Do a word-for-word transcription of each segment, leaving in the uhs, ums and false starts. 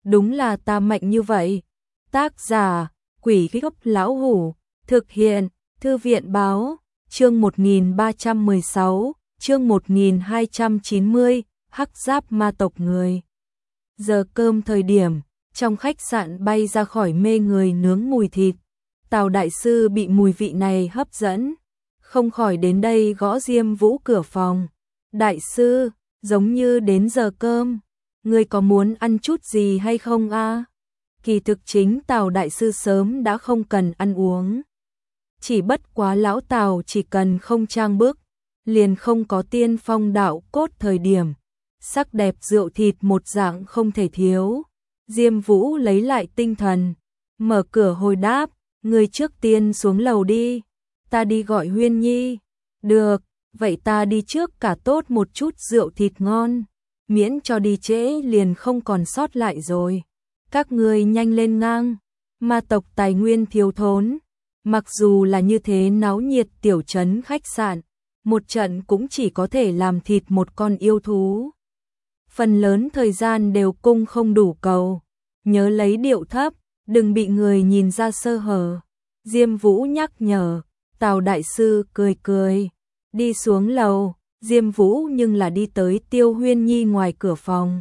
đúng là ta mạnh như vậy. Tác giả, Quỷ Gốc Lão Hủ, thực hiện, Thư viện báo, chương một nghìn ba trăm mười sáu, chương một nghìn hai trăm chín mươi, hắc giáp ma tộc người. Giờ cơm thời điểm, trong khách sạn bay ra khỏi mê người nướng mùi thịt. Tào đại sư bị mùi vị này hấp dẫn, không khỏi đến đây gõ Diêm Vũ cửa phòng. Đại sư, giống như đến giờ cơm, ngươi có muốn ăn chút gì hay không a? Kỳ thực chính Tào đại sư sớm đã không cần ăn uống. Chỉ bất quá lão Tào chỉ cần không trang bức, liền không có tiên phong đạo cốt thời điểm. Sắc đẹp rượu thịt một dạng không thể thiếu. Diêm Vũ lấy lại tinh thần, mở cửa hồi đáp, ngươi trước tiên xuống lầu đi, ta đi gọi Huyên Nhi. Được, vậy ta đi trước cả tốt một chút rượu thịt ngon, miễn cho đi trễ liền không còn sót lại rồi. Các ngươi nhanh lên ngang, ma tộc tài nguyên thiếu thốn. Mặc dù là như thế náo nhiệt tiểu trấn khách sạn, một trận cũng chỉ có thể làm thịt một con yêu thú. Phần lớn thời gian đều cung không đủ cầu, nhớ lấy điệu thấp, đừng bị người nhìn ra sơ hở. Diêm Vũ nhắc nhở. Tào đại sư cười cười, đi xuống lầu. Diêm Vũ nhưng là đi tới Tiêu Huyên Nhi ngoài cửa phòng,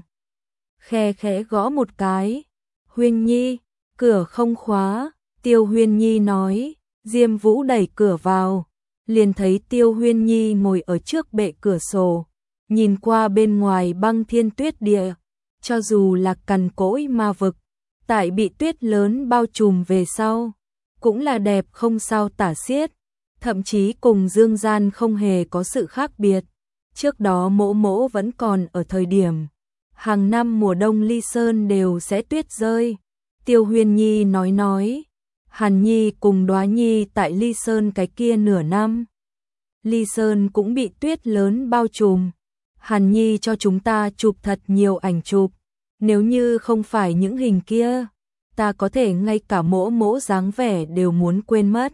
khe khẽ gõ một cái. Huyên Nhi, cửa không khóa. Tiêu Huyên Nhi nói. Diêm Vũ đẩy cửa vào, liền thấy Tiêu Huyên Nhi ngồi ở trước bệ cửa sổ, nhìn qua bên ngoài băng thiên tuyết địa. Cho dù là cằn cỗi ma vực, tại bị tuyết lớn bao trùm về sau, cũng là đẹp không sao tả xiết, thậm chí cùng dương gian không hề có sự khác biệt. Trước đó mỗ mỗ vẫn còn ở thời điểm, hàng năm mùa đông Ly Sơn đều sẽ tuyết rơi. Tiêu Huyên Nhi nói nói, Hàn Nhi cùng Đoá Nhi tại Ly Sơn cái kia nửa năm. Ly Sơn cũng bị tuyết lớn bao trùm. Hàn Nhi cho chúng ta chụp thật nhiều ảnh chụp, nếu như không phải những hình kia, ta có thể ngay cả mỗ mỗ dáng vẻ đều muốn quên mất.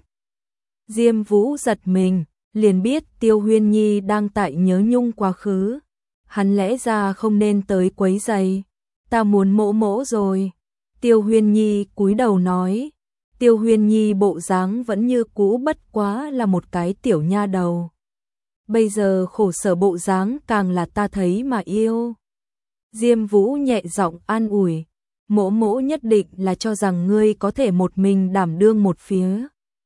Diêm Vũ giật mình, liền biết Tiêu Huyên Nhi đang tại nhớ nhung quá khứ. Hắn lẽ ra không nên tới quấy rầy, ta muốn mỗ mỗ rồi. Tiêu Huyên Nhi cúi đầu nói. Tiêu Huyên Nhi bộ dáng vẫn như cũ, bất quá là một cái tiểu nha đầu. Bây giờ khổ sở bộ dáng càng là ta thấy mà yêu. Diêm Vũ nhẹ giọng an ủi, mỗ mỗ nhất định là cho rằng ngươi có thể một mình đảm đương một phía,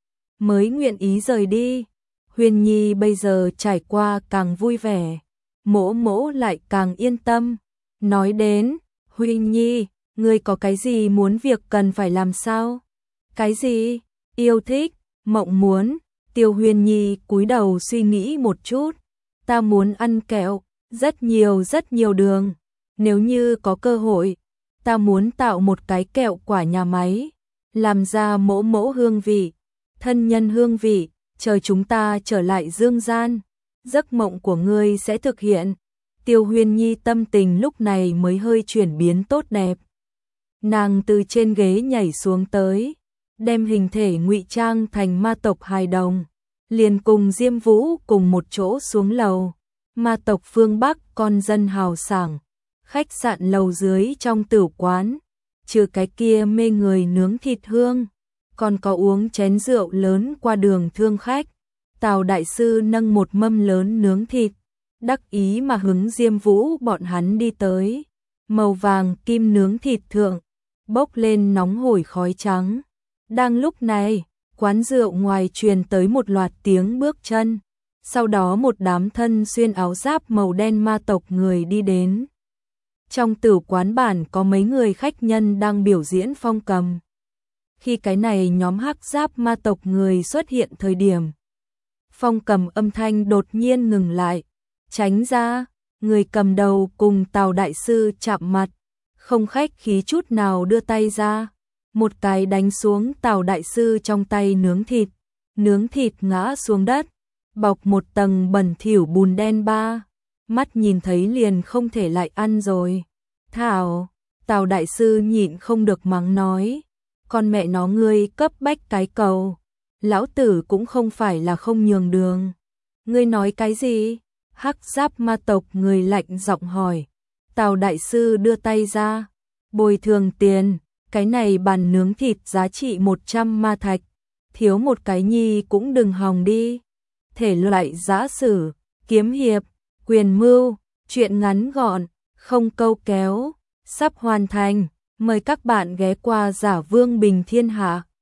mới nguyện ý rời đi. Huyên Nhi bây giờ trải qua càng vui vẻ, mỗ mỗ lại càng yên tâm. Nói đến, Huyên Nhi, ngươi có cái gì muốn việc cần phải làm sao? Cái gì? Yêu thích, mộng muốn. Tiêu Huyên Nhi cúi đầu suy nghĩ một chút. Ta muốn ăn kẹo, rất nhiều rất nhiều đường. Nếu như có cơ hội, ta muốn tạo một cái kẹo quả nhà máy, làm ra mỗ mỗ hương vị, thân nhân hương vị, chờ chúng ta trở lại dương gian, giấc mộng của ngươi sẽ thực hiện. Tiêu Huyên Nhi tâm tình lúc này mới hơi chuyển biến tốt đẹp. Nàng từ trên ghế nhảy xuống tới, đem hình thể ngụy trang thành ma tộc hài đồng, liền cùng Diêm Vũ cùng một chỗ xuống lầu. Ma tộc phương Bắc con dân hào sảng, khách sạn lầu dưới trong tửu quán, trừ cái kia mê người nướng thịt hương, còn có uống chén rượu lớn qua đường thương khách. Tào đại sư nâng một mâm lớn nướng thịt, đắc ý mà hứng Diêm Vũ bọn hắn đi tới. Màu vàng kim nướng thịt thượng, bốc lên nóng hổi khói trắng. Đang lúc này, quán rượu ngoài truyền tới một loạt tiếng bước chân, sau đó một đám thân xuyên áo giáp màu đen ma tộc người đi đến. Trong tửu quán bản có mấy người khách nhân đang biểu diễn phong cầm. Khi cái này nhóm hắc giáp ma tộc người xuất hiện thời điểm, phong cầm âm thanh đột nhiên ngừng lại. Tránh ra, người cầm đầu cùng Tào đại sư chạm mặt, không khách khí chút nào đưa tay ra, một cái đánh xuống Tào đại sư trong tay nướng thịt. Nướng thịt ngã xuống đất, bọc một tầng bẩn thỉu bùn đen ba, mắt nhìn thấy liền không thể lại ăn rồi. Thảo, Tào đại sư nhịn không được mắng nói, con mẹ nó ngươi cấp bách cái cầu, lão tử cũng không phải là không nhường đường. Ngươi nói cái gì? Hắc giáp ma tộc người lạnh giọng hỏi. Tào đại sư đưa tay ra, Bồi thường tiền, cái này bàn nướng thịt giá trị một trăm ma thạch, thiếu một cái nhi cũng đừng hòng đi. Thể loại giã sử, kiếm hiệp, quyền mưu, truyện ngắn gọn, không câu kéo, sắp hoàn thành. Mời các bạn ghé qua Giả Vương Bình Thiên Hạ.